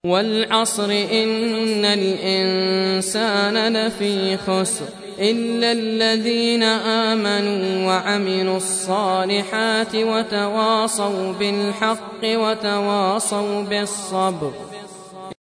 والعصر إن الإنسان لفي خسر إلا الذين آمنوا وعملوا الصالحات وتواصوا بالحق وتواصوا بالصبر.